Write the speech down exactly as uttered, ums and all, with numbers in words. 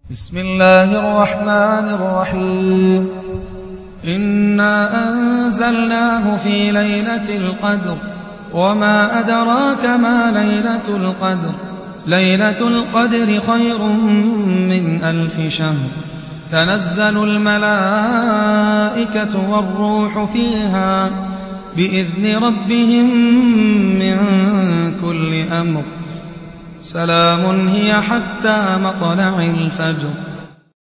بسم الله الرحمن الرحيم إنا أنزلناه في ليلة القدر وما أدراك ما ليلة القدر ليلة القدر خير من ألف شهر تنزل الملائكة والروح فيها بإذن ربهم من كل أمر سلام هي حتى مطلع الفجر